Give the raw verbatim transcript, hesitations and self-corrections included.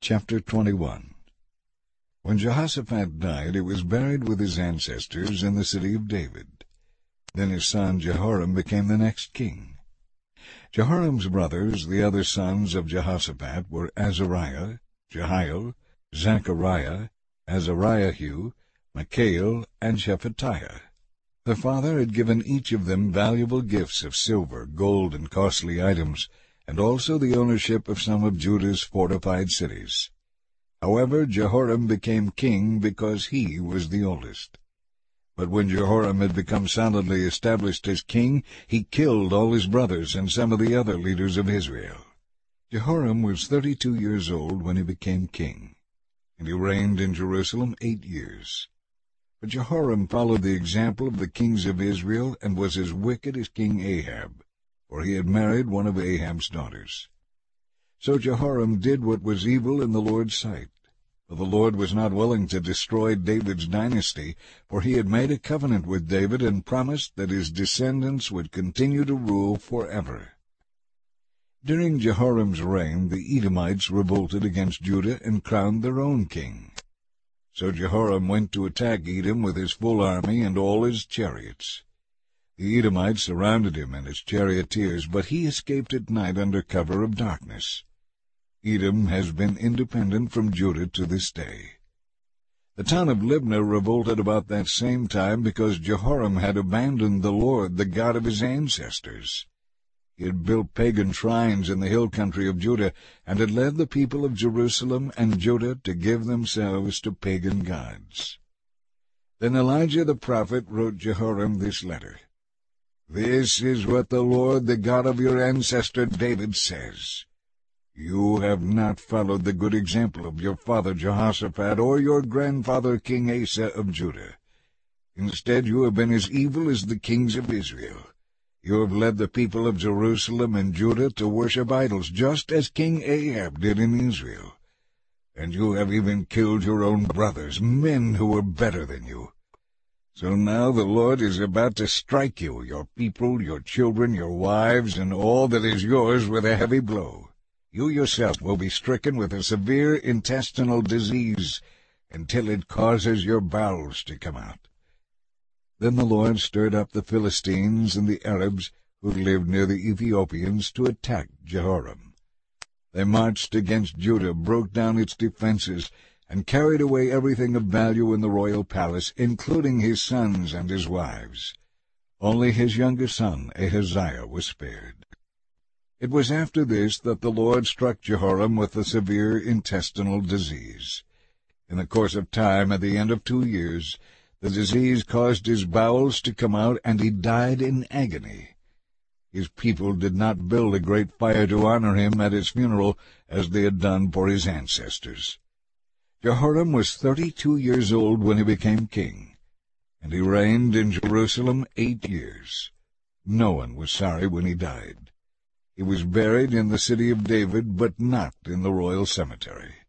Chapter twenty-one. When Jehoshaphat died, he was buried with his ancestors in the city of David. Then his son Jehoram became the next king. Jehoram's brothers, the other sons of Jehoshaphat, were Azariah, Jehiel, Zechariah, Azariahu, Michael, and Shephatiah. Their father had given each of them valuable gifts of silver, gold, and costly items, and also the ownership of some of Judah's fortified cities. However, Jehoram became king because he was the oldest. But when Jehoram had become solidly established as king, he killed all his brothers and some of the other leaders of Israel. Jehoram was thirty-two years old when he became king, and he reigned in Jerusalem eight years. But Jehoram followed the example of the kings of Israel and was as wicked as King Ahab, for he had married one of Ahab's daughters. So Jehoram did what was evil in the Lord's sight. For the Lord was not willing to destroy David's dynasty, for he had made a covenant with David and promised that his descendants would continue to rule forever. During Jehoram's reign, the Edomites revolted against Judah and crowned their own king. So Jehoram went to attack Edom with his full army and all his chariots. The Edomites surrounded him and his charioteers, but he escaped at night under cover of darkness. Edom has been independent from Judah to this day. The town of Libnah revolted about that same time because Jehoram had abandoned the Lord, the God of his ancestors. He had built pagan shrines in the hill country of Judah, and had led the people of Jerusalem and Judah to give themselves to pagan gods. Then Elijah the prophet wrote Jehoram this letter. This is what the Lord, the God of your ancestor David, says. You have not followed the good example of your father Jehoshaphat or your grandfather King Asa of Judah. Instead, you have been as evil as the kings of Israel. You have led the people of Jerusalem and Judah to worship idols, just as King Ahab did in Israel. And you have even killed your own brothers, men who were better than you. So now the Lord is about to strike you, your people, your children, your wives, and all that is yours with a heavy blow. You yourself will be stricken with a severe intestinal disease until it causes your bowels to come out. Then the Lord stirred up the Philistines and the Arabs who lived near the Ethiopians to attack Jehoram. They marched against Judah, broke down its defenses, and carried away everything of value in the royal palace, including his sons and his wives. Only his younger son, Ahaziah, was spared. It was after this that the Lord struck Jehoram with a severe intestinal disease. In the course of time, at the end of two years, the disease caused his bowels to come out, and he died in agony. His people did not build a great fire to honor him at his funeral, as they had done for his ancestors. Jehoram was thirty-two years old when he became king, and he reigned in Jerusalem eight years. No one was sorry when he died. He was buried in the city of David, but not in the royal cemetery.